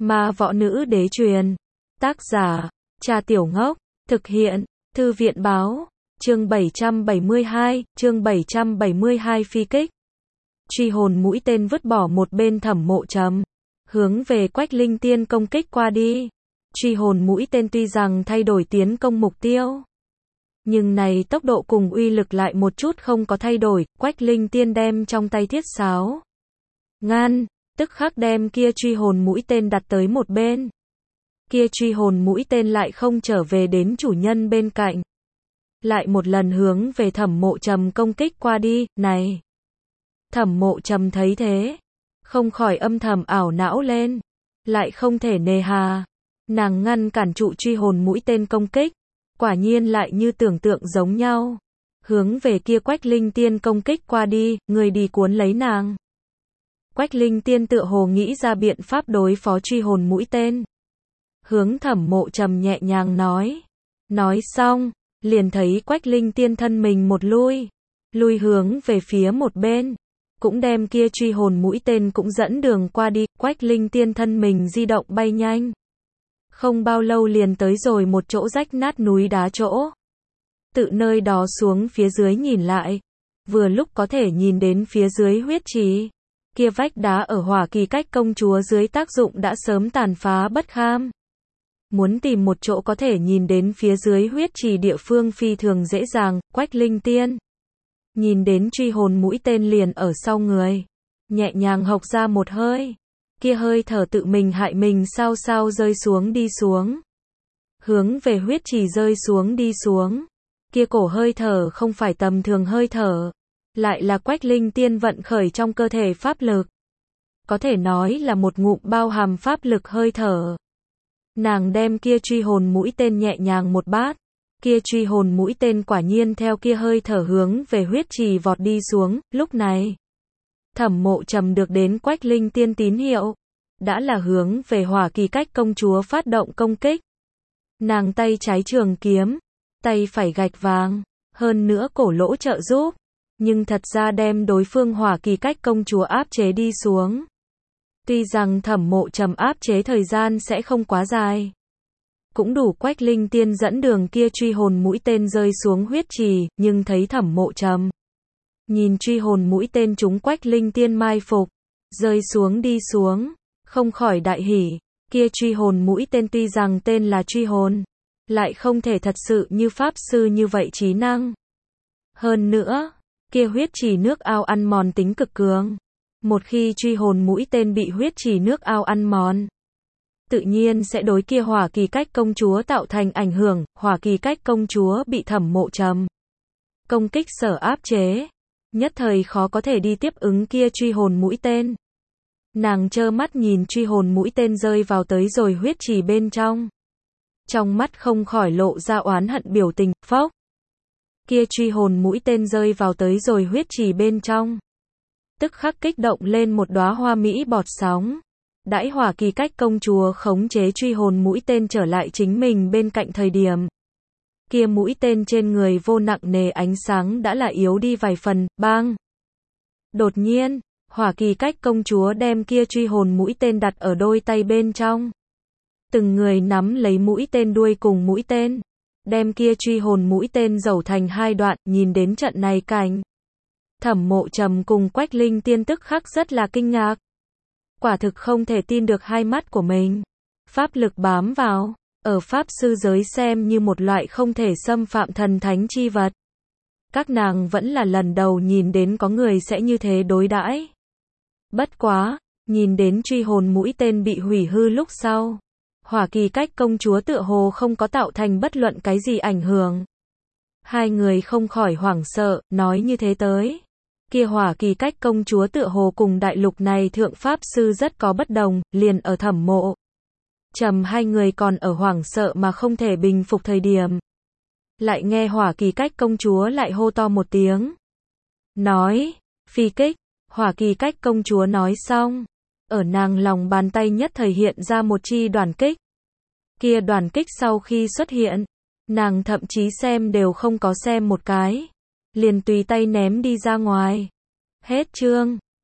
Ma võ nữ đế truyền. Tác giả, Trà Tiểu Ngốc. Thực hiện, Thư viện báo. Chương 772 phi kích. Truy hồn mũi tên vứt bỏ một bên Thẩm Mộ Trầm, hướng về Quách Linh Tiên công kích qua đi. Truy hồn mũi tên tuy rằng thay đổi tiến công mục tiêu, nhưng này tốc độ cùng uy lực lại một chút không có thay đổi. Quách Linh Tiên đem trong tay thiết sáo ngăn, tức khắc đem kia truy hồn mũi tên đặt tới một bên. Kia truy hồn mũi tên lại không trở về đến chủ nhân bên cạnh, lại một lần hướng về Thẩm Mộ Trầm công kích qua đi. Này, Thẩm Mộ Trầm thấy thế, không khỏi âm thầm ảo não lên, lại không thể nề hà. Nàng ngăn cản trụ truy hồn mũi tên công kích, quả nhiên lại như tưởng tượng giống nhau, hướng về kia Quách Linh Tiên công kích qua đi, người đi cuốn lấy nàng. Quách Linh Tiên tựa hồ nghĩ ra biện pháp đối phó truy hồn mũi tên, hướng Thẩm Mộ Trầm nhẹ nhàng nói. Nói xong, liền thấy Quách Linh Tiên thân mình một lui hướng về phía một bên, cũng đem kia truy hồn mũi tên cũng dẫn đường qua đi. Quách Linh Tiên thân mình di động bay nhanh, không bao lâu liền tới rồi một chỗ rách nát núi đá chỗ. Tự nơi đó xuống phía dưới nhìn lại, vừa lúc có thể nhìn đến phía dưới huyết trì. Kia vách đá ở Hỏa Kỳ Cách công chúa dưới tác dụng đã sớm tàn phá bất kham. Muốn tìm một chỗ có thể nhìn đến phía dưới huyết trì địa phương phi thường dễ dàng. Quách Linh Tiên nhìn đến truy hồn mũi tên liền ở sau người, nhẹ nhàng hộc ra một hơi. Kia hơi thở tự mình hại mình sao sao rơi xuống đi xuống, hướng về huyết trì rơi xuống đi xuống. Kia cổ hơi thở không phải tầm thường hơi thở, lại là Quách Linh Tiên vận khởi trong cơ thể pháp lực, có thể nói là một ngụm bao hàm pháp lực hơi thở. Nàng đem kia truy hồn mũi tên nhẹ nhàng một bát, kia truy hồn mũi tên quả nhiên theo kia hơi thở hướng về huyết trì vọt đi xuống. Lúc này, Thẩm Mộ Trầm được đến Quách Linh Tiên tín hiệu, đã là hướng về Hỏa Kỳ Cách công chúa phát động công kích. Nàng tay trái trường kiếm, tay phải gạch vàng, hơn nữa cổ lỗ trợ giúp, nhưng thật ra đem đối phương Hỏa Kỳ Cách công chúa áp chế đi xuống. Tuy rằng Thẩm Mộ Trầm áp chế thời gian sẽ không quá dài, cũng đủ Quách Linh Tiên dẫn đường kia truy hồn mũi tên rơi xuống huyết trì, nhưng thấy Thẩm Mộ Trầm nhìn truy hồn mũi tên trúng Quách Linh Tiên mai phục, rơi xuống đi xuống, không khỏi đại hỉ. Kia truy hồn mũi tên tuy rằng tên là truy hồn, lại không thể thật sự như pháp sư như vậy trí năng. Hơn nữa, kia huyết trì nước ao ăn mòn tính cực cường. Một khi truy hồn mũi tên bị huyết trì nước ao ăn mòn, tự nhiên sẽ đối kia Hỏa Kỳ Cách công chúa tạo thành ảnh hưởng. Hỏa Kỳ Cách công chúa bị Thẩm Mộ Trầm công kích sở áp chế, nhất thời khó có thể đi tiếp ứng kia truy hồn mũi tên. Nàng trơ mắt nhìn truy hồn mũi tên rơi vào tới rồi huyết trì bên trong, trong mắt không khỏi lộ ra oán hận biểu tình. Phốc, kia truy hồn mũi tên rơi vào tới rồi huyết trì bên trong, tức khắc kích động lên một đóa hoa mỹ bọt sóng. Đãi Hỏa Kỳ Cách công chúa khống chế truy hồn mũi tên trở lại chính mình bên cạnh thời điểm, kia mũi tên trên người vô nặng nề ánh sáng đã là yếu đi vài phần. Bang! Đột nhiên, Hỏa Kỳ Cách công chúa đem kia truy hồn mũi tên đặt ở đôi tay bên trong, từng người nắm lấy mũi tên đuôi cùng mũi tên, đem kia truy hồn mũi tên dẩu thành hai đoạn. Nhìn đến trận này cảnh, Thẩm Mộ Trầm cùng Quách Linh Tiên tức khắc rất là kinh ngạc, quả thực không thể tin được hai mắt của mình. Pháp lực bám vào, ở pháp sư giới xem như một loại không thể xâm phạm thần thánh chi vật. Các nàng vẫn là lần đầu nhìn đến có người sẽ như thế đối đãi. Bất quá, nhìn đến truy hồn mũi tên bị hủy hư lúc sau, Hỏa Kỳ Cách công chúa tựa hồ không có tạo thành bất luận cái gì ảnh hưởng. Hai người không khỏi hoảng sợ, nói như thế tới, kia Hỏa Kỳ Cách công chúa tựa hồ cùng đại lục này thượng pháp sư rất có bất đồng. Liền ở Thẩm Mộ Trầm hai người còn ở hoảng sợ mà không thể bình phục thời điểm, lại nghe Hỏa Kỳ Cách công chúa lại hô to một tiếng, nói, phi kích. Hỏa Kỳ Cách công chúa nói xong, ở nàng lòng bàn tay nhất thời hiện ra một chi đoàn kích. Kia đoàn kích sau khi xuất hiện, nàng thậm chí xem đều không có xem một cái, liền tùy tay ném đi ra ngoài. Hết chương.